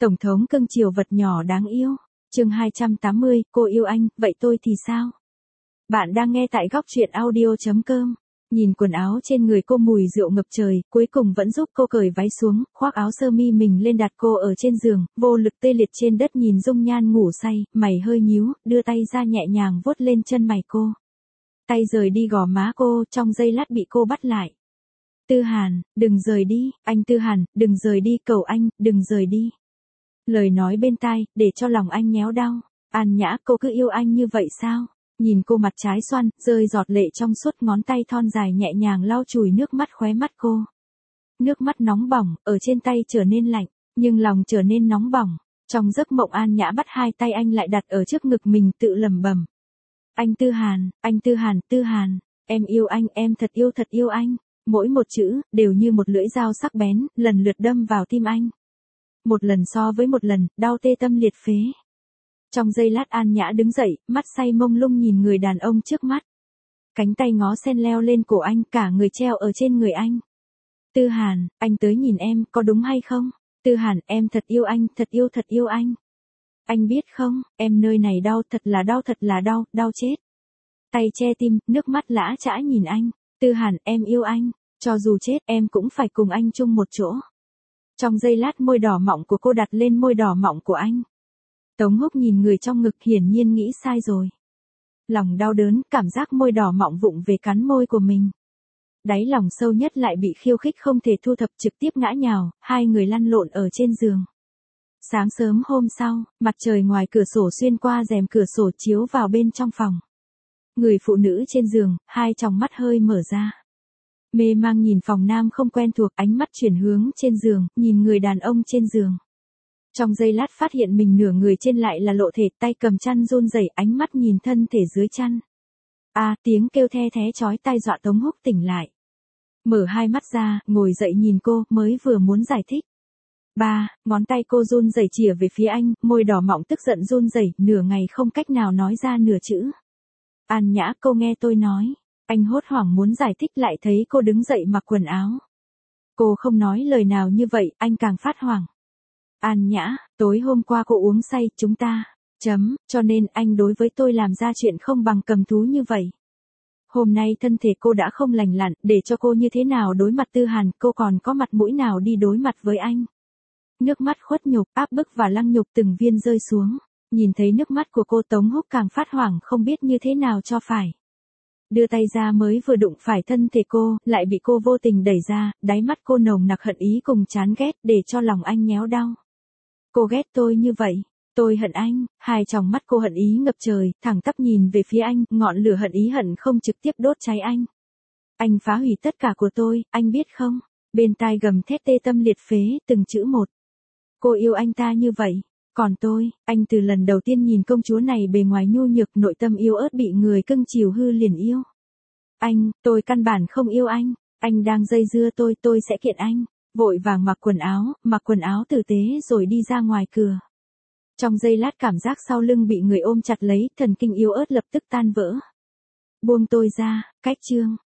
Tổng thống cưng chiều vật nhỏ đáng yêu. Chương 280, cô yêu anh, vậy tôi thì sao? Bạn đang nghe tại góc truyện audio.com. Nhìn quần áo trên người cô mùi rượu ngập trời, cuối cùng vẫn giúp cô cởi váy xuống, khoác áo sơ mi mình lên đặt cô ở trên giường, vô lực tê liệt trên đất nhìn dung nhan ngủ say, mày hơi nhíu, đưa tay ra nhẹ nhàng vuốt lên chân mày cô. Tay rời đi gò má cô, trong giây lát bị cô bắt lại. Tư Hàn, đừng rời đi, anh Tư Hàn, đừng rời đi, cầu anh, đừng rời đi. Lời nói bên tai, để cho lòng anh nhéo đau. An Nhã, cô cứ yêu anh như vậy sao? Nhìn cô mặt trái xoan, rơi giọt lệ trong suốt ngón tay thon dài nhẹ nhàng lau chùi nước mắt khóe mắt cô. Nước mắt nóng bỏng, ở trên tay trở nên lạnh, nhưng lòng trở nên nóng bỏng. Trong giấc mộng An Nhã bắt hai tay anh lại đặt ở trước ngực mình tự lẩm bẩm. Anh Tư Hàn, anh Tư Hàn, Tư Hàn, em yêu anh, em thật yêu anh. Mỗi một chữ, đều như một lưỡi dao sắc bén, lần lượt đâm vào tim anh. Một lần so với một lần, đau tê tâm liệt phế. Trong giây lát An Nhã đứng dậy, mắt say mông lung nhìn người đàn ông trước mắt. Cánh tay ngó sen leo lên cổ anh, cả người treo ở trên người anh. Tư Hàn, anh tới nhìn em, có đúng hay không? Tư Hàn, em thật yêu anh, thật yêu anh. Anh biết không, em nơi này đau, thật là đau, đau chết. Tay che tim, nước mắt lã chã nhìn anh. Tư Hàn, em yêu anh, cho dù chết em cũng phải cùng anh chung một chỗ. Trong giây lát môi đỏ mọng của cô đặt lên môi đỏ mọng của anh. Tống Húc nhìn người trong ngực hiển nhiên nghĩ sai rồi. Lòng đau đớn, cảm giác môi đỏ mọng vụng về cắn môi của mình. Đáy lòng sâu nhất lại bị khiêu khích không thể thu thập, trực tiếp ngã nhào, hai người lăn lộn ở trên giường. Sáng sớm hôm sau, mặt trời ngoài cửa sổ xuyên qua rèm cửa sổ chiếu vào bên trong phòng. Người phụ nữ trên giường, hai tròng mắt hơi mở ra. Mê mang nhìn phòng nam không quen thuộc, ánh mắt chuyển hướng trên giường, nhìn người đàn ông trên giường. Trong giây lát phát hiện mình nửa người trên lại là lộ thể, tay cầm chăn run rẩy, ánh mắt nhìn thân thể dưới chăn. Tiếng kêu the thé chói tai dọa Tống Húc tỉnh lại. Mở hai mắt ra, ngồi dậy nhìn cô, mới vừa muốn giải thích. Ngón tay cô run rẩy chìa về phía anh, môi đỏ mọng tức giận run rẩy, nửa ngày không cách nào nói ra nửa chữ. An Nhã, cô nghe tôi nói. Anh hốt hoảng muốn giải thích lại thấy cô đứng dậy mặc quần áo. Cô không nói lời nào như vậy, anh càng phát hoảng. An Nhã, tối hôm qua cô uống say, chúng ta, cho nên anh đối với tôi làm ra chuyện không bằng cầm thú như vậy. Hôm nay thân thể cô đã không lành lặn, để cho cô như thế nào đối mặt Tư Hàn, cô còn có mặt mũi nào đi đối mặt với anh. Nước mắt khuất nhục, áp bức và lăng nhục từng viên rơi xuống. Nhìn thấy nước mắt của cô Tống Húc càng phát hoảng không biết như thế nào cho phải. Đưa tay ra mới vừa đụng phải thân thể cô, lại bị cô vô tình đẩy ra, đáy mắt cô nồng nặc hận ý cùng chán ghét, để cho lòng anh nhéo đau. Cô ghét tôi như vậy, tôi hận anh, hai tròng mắt cô hận ý ngập trời, thẳng tắp nhìn về phía anh, ngọn lửa hận ý hận không trực tiếp đốt cháy anh. Anh phá hủy tất cả của tôi, anh biết không? Bên tai gầm thét tê tâm liệt phế, từng chữ một. Cô yêu anh ta như vậy. Còn tôi, anh từ lần đầu tiên nhìn công chúa này bề ngoài nhu nhược, nội tâm yếu ớt bị người cưng chiều hư liền yêu. Tôi căn bản không yêu anh đang dây dưa tôi sẽ kiện anh. Vội vàng mặc quần áo tử tế rồi đi ra ngoài cửa. Trong giây lát cảm giác sau lưng bị người ôm chặt lấy, thần kinh yếu ớt lập tức tan vỡ. Buông tôi ra, cách chương.